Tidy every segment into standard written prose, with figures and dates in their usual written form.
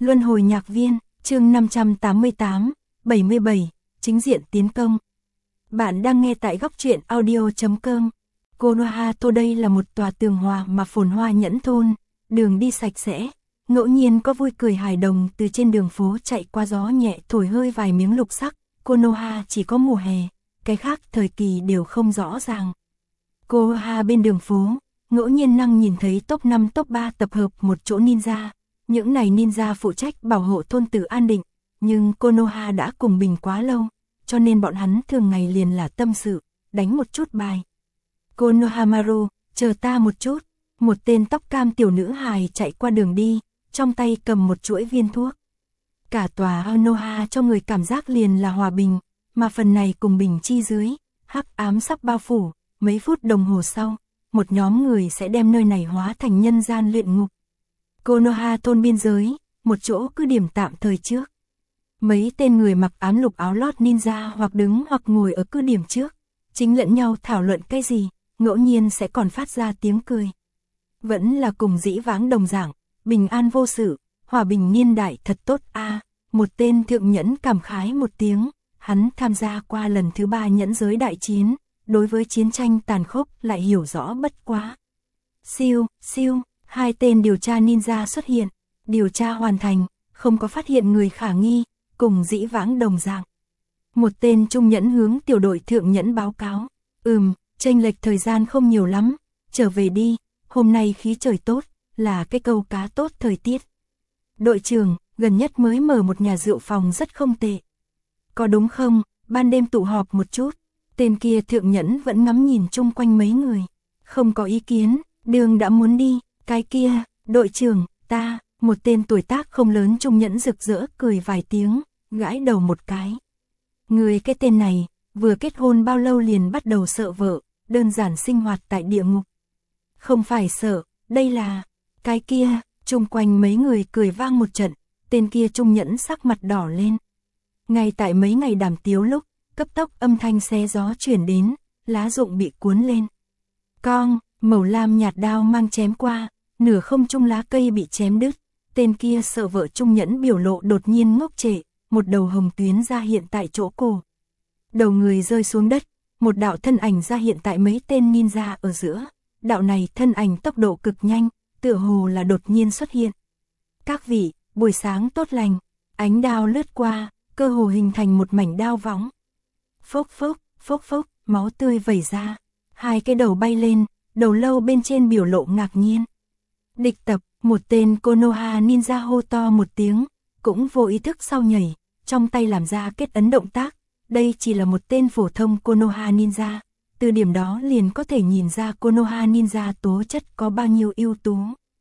Luân hồi nhạc viên, chương 588, 77, chính diện tiến công. Bạn đang nghe tại góc truyện audio.com. Konoha Thôn đây là một tòa tường hòa mà phồn hoa nhẫn thôn, đường đi sạch sẽ, ngẫu nhiên có vui cười hài đồng từ trên đường phố chạy qua, gió nhẹ thổi hơi vài miếng lục sắc. Konoha chỉ có mùa hè, cái khác thời kỳ đều không rõ ràng. Konoha bên đường phố, ngẫu nhiên năng nhìn thấy top 5 top 3 tập hợp một chỗ ninja. Những này ninja phụ trách bảo hộ thôn tử an định, nhưng Konoha đã cùng Bình quá lâu, cho nên bọn hắn thường ngày liền là tâm sự, đánh một chút bài. Konohamaru, chờ ta một chút, một tên tóc cam tiểu nữ hài chạy qua đường đi, trong tay cầm một chuỗi viên thuốc. Cả tòa Konoha cho người cảm giác liền là hòa bình, mà phần này cùng bình chi dưới, hắc ám sắp bao phủ, mấy phút đồng hồ sau, một nhóm người sẽ đem nơi này hóa thành nhân gian luyện ngục. Konoha thôn biên giới, một chỗ cứ điểm tạm thời trước. Mấy tên người mặc ám lục áo lót ninja hoặc đứng hoặc ngồi ở cứ điểm trước, chính lẫn nhau thảo luận cái gì, ngẫu nhiên sẽ còn phát ra tiếng cười. Vẫn là cùng dĩ vãng đồng dạng, bình an vô sự, hòa bình niên đại thật tốt a. Một tên thượng nhẫn cảm khái một tiếng, hắn tham gia qua lần thứ 3 nhẫn giới đại chiến, đối với chiến tranh tàn khốc lại hiểu rõ bất quá. Siêu, hai tên điều tra ninja xuất hiện, điều tra hoàn thành, không có phát hiện người khả nghi, cùng dĩ vãng đồng dạng. Một tên trung nhẫn hướng tiểu đội thượng nhẫn báo cáo, chênh lệch thời gian không nhiều lắm, trở về đi, hôm nay khí trời tốt, là cái câu cá tốt thời tiết. Đội trưởng, gần nhất mới mở một nhà rượu phòng rất không tệ. Có đúng không, ban đêm tụ họp một chút, tên kia thượng nhẫn vẫn ngắm nhìn chung quanh mấy người, không có ý kiến, đường đã muốn đi. Cái kia, đội trưởng, ta, một tên tuổi tác không lớn trung nhẫn rực rỡ cười vài tiếng, gãi đầu một cái. Người cái tên này, vừa kết hôn bao lâu liền bắt đầu sợ vợ, đơn giản sinh hoạt tại địa ngục. Không phải sợ, đây là, cái kia, chung quanh mấy người cười vang một trận, tên kia trung nhẫn sắc mặt đỏ lên. Ngay tại mấy ngày đàm tiếu lúc, cấp tốc âm thanh xé gió chuyển đến, lá rụng bị cuốn lên. Cong, màu lam nhạt đao mang chém qua, nửa không trung lá cây bị chém đứt, tên kia sợ vợ trung nhẫn biểu lộ đột nhiên ngốc trệ, một đầu hồng tuyến ra hiện tại chỗ cổ. Đầu người rơi xuống đất, một đạo thân ảnh ra hiện tại mấy tên ninja ở giữa, đạo này thân ảnh tốc độ cực nhanh, tựa hồ là đột nhiên xuất hiện. Các vị, buổi sáng tốt lành, ánh đao lướt qua, cơ hồ hình thành một mảnh đao võng. Phốc phốc, máu tươi vẩy ra, hai cái đầu bay lên, đầu lâu bên trên biểu lộ ngạc nhiên. Địch tập, một tên Konoha ninja hô to một tiếng, cũng vô ý thức sau nhảy, trong tay làm ra kết ấn động tác. Đây chỉ là một tên phổ thông Konoha ninja, từ điểm đó liền có thể nhìn ra Konoha ninja tố chất có bao nhiêu ưu tú.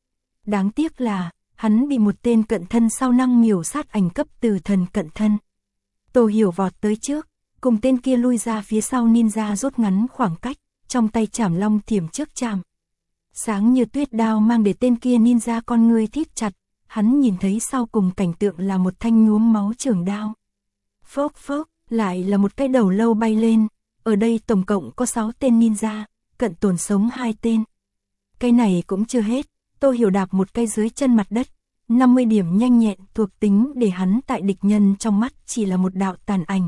Đáng tiếc là, hắn bị một tên cận thân sau năng miểu sát ảnh cấp từ thần cận thân. Tô Hiểu vọt tới trước, cùng tên kia lui ra phía sau ninja rút ngắn khoảng cách, trong tay chảm long thiểm trước chạm. Sáng như tuyết đao mang để tên kia ninja con ngươi thít chặt, hắn nhìn thấy sau cùng cảnh tượng là một thanh nhuốm máu trường đao. Phốc, lại là một cái đầu lâu bay lên, ở đây tổng cộng có 6 tên ninja, cận tồn sống 2 tên. Cái này cũng chưa hết, Tô Hiểu đạp một cây dưới chân mặt đất, 50 điểm nhanh nhẹn thuộc tính để hắn tại địch nhân trong mắt chỉ là một đạo tàn ảnh.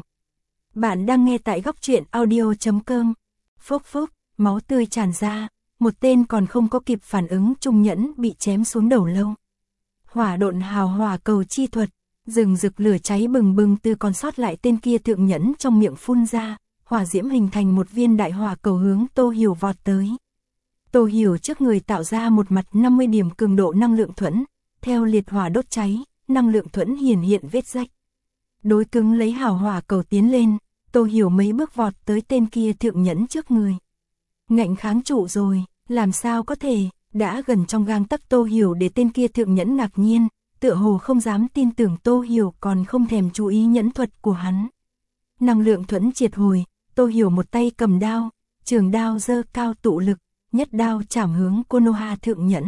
Bạn đang nghe tại góc truyện audio.com. Phốc, máu tươi tràn ra, một tên còn không có kịp phản ứng trung nhẫn bị chém xuống đầu lâu. Hỏa độn hào hỏa cầu chi thuật, rừng rực lửa cháy bừng bừng từ còn sót lại tên kia thượng nhẫn trong miệng phun ra, hỏa diễm hình thành một viên đại hỏa cầu hướng Tô Hiểu vọt tới. Tô Hiểu trước người tạo ra một mặt 50 điểm cường độ năng lượng thuẫn, theo liệt hỏa đốt cháy, năng lượng thuẫn hiển hiện vết rách. Đối cứng lấy hào hỏa cầu tiến lên, Tô Hiểu mấy bước vọt tới tên kia thượng nhẫn trước người. Ngạnh kháng trụ rồi, làm sao có thể, đã gần trong gang tấc Tô Hiểu để tên kia thượng nhẫn ngạc nhiên, tựa hồ không dám tin tưởng Tô Hiểu còn không thèm chú ý nhẫn thuật của hắn. Năng lượng thuẫn triệt hồi, Tô Hiểu một tay cầm đao, trường đao giơ cao tụ lực, nhất đao chảm hướng Konoha thượng nhẫn.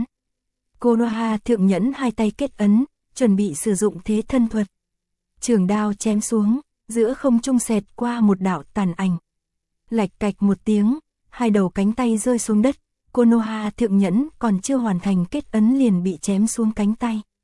Konoha thượng nhẫn hai tay kết ấn, chuẩn bị sử dụng thế thân thuật. Trường đao chém xuống, giữa không trung xẹt qua một đạo tàn ảnh. Lạch cạch một tiếng, hai đầu cánh tay rơi xuống đất, Konoha thượng nhẫn còn chưa hoàn thành kết ấn liền bị chém xuống cánh tay.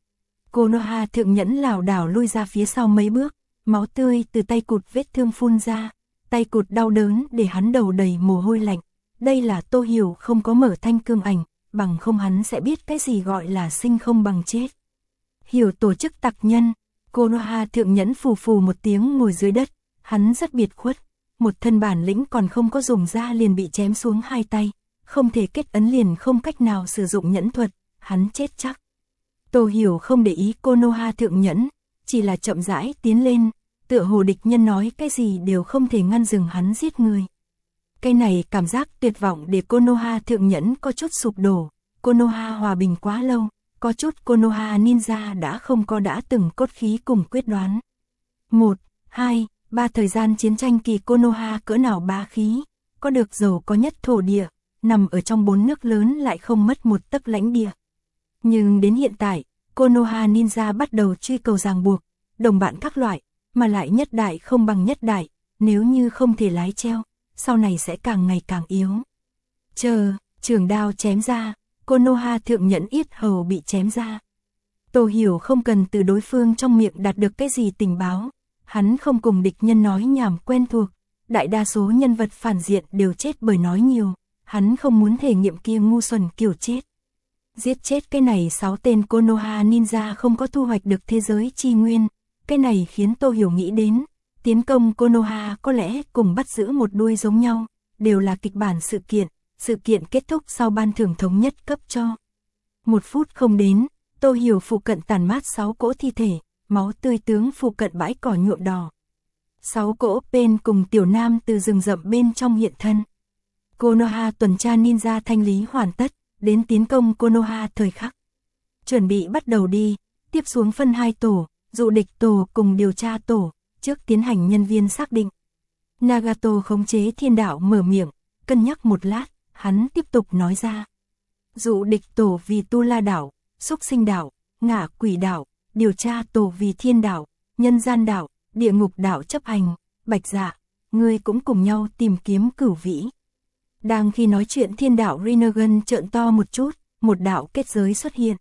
Konoha thượng nhẫn lảo đảo lui ra phía sau mấy bước, máu tươi từ tay cụt vết thương phun ra, tay cụt đau đớn để hắn đầu đầy mồ hôi lạnh. Đây là Tô Hiểu không có mở thanh cương ảnh, bằng không hắn sẽ biết cái gì gọi là sinh không bằng chết. Hiểu tổ chức tặc nhân, Konoha thượng nhẫn phù phù một tiếng ngồi dưới đất, hắn rất biệt khuất, một thân bản lĩnh còn không có dùng ra liền bị chém xuống hai tay, không thể kết ấn liền không cách nào sử dụng nhẫn thuật, hắn chết chắc. Tô Hiểu không để ý Konoha thượng nhẫn, chỉ là chậm rãi tiến lên, tựa hồ địch nhân nói cái gì đều không thể ngăn dừng hắn giết người. Cái này cảm giác tuyệt vọng để Konoha thượng nhẫn có chút sụp đổ, Konoha hòa bình quá lâu, có chút Konoha ninja đã không có đã từng cốt khí cùng quyết đoán. 1, 2, 3 thời gian chiến tranh kỳ Konoha cỡ nào bá khí, có được giàu có nhất thổ địa, nằm ở trong 4 nước lớn lại không mất một tấc lãnh địa. Nhưng đến hiện tại, Konoha ninja bắt đầu truy cầu ràng buộc, đồng bạn các loại, mà lại nhất đại không bằng nhất đại, nếu như không thể lái treo, sau này sẽ càng ngày càng yếu. Chờ, trường đao chém ra, Konoha thượng nhẫn yết hầu bị chém ra. Tô Hiểu không cần từ đối phương trong miệng đạt được cái gì tình báo, hắn không cùng địch nhân nói nhảm quen thuộc, đại đa số nhân vật phản diện đều chết bởi nói nhiều, hắn không muốn thể nghiệm kia ngu xuẩn kiểu chết. Giết chết cái này 6 tên Konoha ninja không có thu hoạch được thế giới chi nguyên, cái này khiến Tô Hiểu nghĩ đến, tiến công Konoha có lẽ cùng bắt giữ một đuôi giống nhau, đều là kịch bản sự kiện kết thúc sau ban thưởng thống nhất cấp cho. 1 phút không đến, Tô Hiểu phụ cận tàn mát 6 cỗ thi thể, máu tươi tướng phụ cận bãi cỏ nhuộm đỏ. 6 cỗ Pen cùng tiểu nam từ rừng rậm bên trong hiện thân. Konoha tuần tra ninja thanh lý hoàn tất, đến tiến công Konoha thời khắc. Chuẩn bị bắt đầu đi, tiếp xuống phân 2 tổ, dụ địch tổ cùng điều tra tổ, trước tiến hành nhân viên xác định. Nagato khống chế thiên đạo mở miệng, cân nhắc một lát, hắn tiếp tục nói ra. Dụ địch tổ vì Tu La đảo, Xúc Sinh đảo, Ngạ Quỷ đảo, điều tra tổ vì Thiên đảo, Nhân gian đảo, Địa ngục đảo chấp hành, Bạch Dạ, ngươi cũng cùng nhau tìm kiếm Cửu Vĩ. Đang khi nói chuyện thiên đạo Rinnegan trợn to một chút, một đạo kết giới xuất hiện.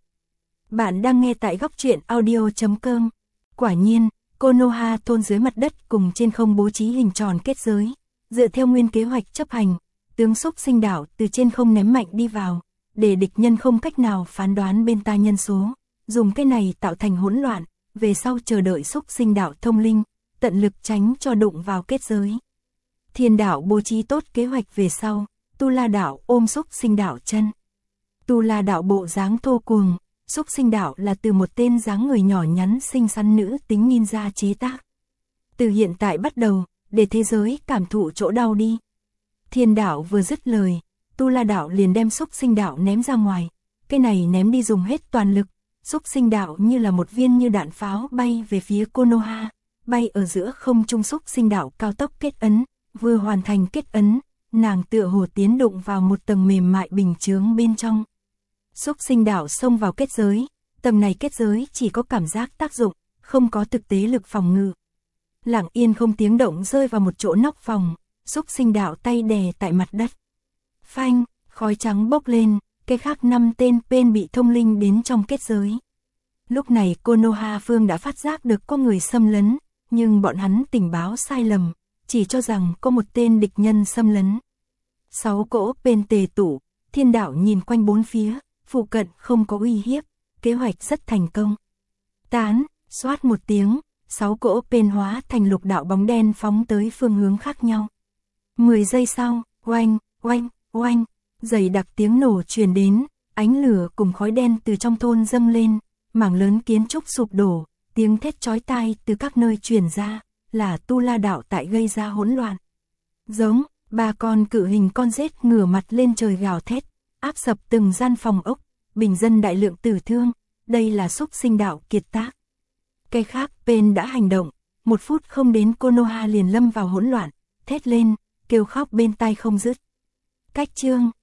Bạn đang nghe tại góc truyện audio.com. Quả nhiên, Konoha thôn dưới mặt đất cùng trên không bố trí hình tròn kết giới, dựa theo nguyên kế hoạch chấp hành, tướng Xúc Sinh đảo từ trên không ném mạnh đi vào, để địch nhân không cách nào phán đoán bên ta nhân số, dùng cái này tạo thành hỗn loạn, về sau chờ đợi Xúc Sinh đảo thông linh, tận lực tránh cho đụng vào kết giới. Thiên đảo bố trí tốt kế hoạch về sau, Tu La đảo ôm Xúc Sinh đảo chân. Tu La đảo bộ dáng thô cuồng, Xúc Sinh đảo là từ một tên dáng người nhỏ nhắn xinh xắn nữ tính ninja chế tác. Từ hiện tại bắt đầu, để thế giới cảm thụ chỗ đau đi. Thiên đảo vừa dứt lời, Tu La đảo liền đem Xúc Sinh đảo ném ra ngoài, cái này ném đi dùng hết toàn lực, Xúc Sinh đảo như là một viên như đạn pháo bay về phía Konoha, bay ở giữa không trung. Xúc Sinh đảo cao tốc kết ấn, vừa hoàn thành kết ấn, nàng tựa hồ tiến đụng vào một tầng mềm mại bình chướng bên trong. Xúc Sinh đảo xông vào kết giới, tầng này kết giới chỉ có cảm giác tác dụng, không có thực tế lực phòng ngự. Lặng yên không tiếng động rơi vào một chỗ nóc phòng, Xúc Sinh đảo tay đè tại mặt đất. Phanh, khói trắng bốc lên, cái khác 5 tên Pen bị thông linh đến trong kết giới. Lúc này Konoha phương đã phát giác được có người xâm lấn, nhưng bọn hắn tình báo sai lầm, chỉ cho rằng có một tên địch nhân xâm lấn. 6 cỗ Pen tề tụ, thiên đạo nhìn quanh bốn phía, phụ cận không có uy hiếp, kế hoạch rất thành công. Tán, xoát một tiếng, 6 cỗ Pen hóa thành lục đạo bóng đen phóng tới phương hướng khác nhau. 10 giây sau, oanh, oanh, oanh, dày đặc tiếng nổ truyền đến, ánh lửa cùng khói đen từ trong thôn dâng lên, mảng lớn kiến trúc sụp đổ, tiếng thét chói tai từ các nơi truyền ra, là Tu La đảo tại gây ra hỗn loạn. Giống, 3 con cự hình con rết ngửa mặt lên trời gào thét, áp sập từng gian phòng ốc, bình dân đại lượng tử thương, đây là Xúc Sinh đảo kiệt tác. Cái khác Pen đã hành động, 1 phút không đến Konoha liền lâm vào hỗn loạn, thét lên, kêu khóc bên tai không dứt. Cách chương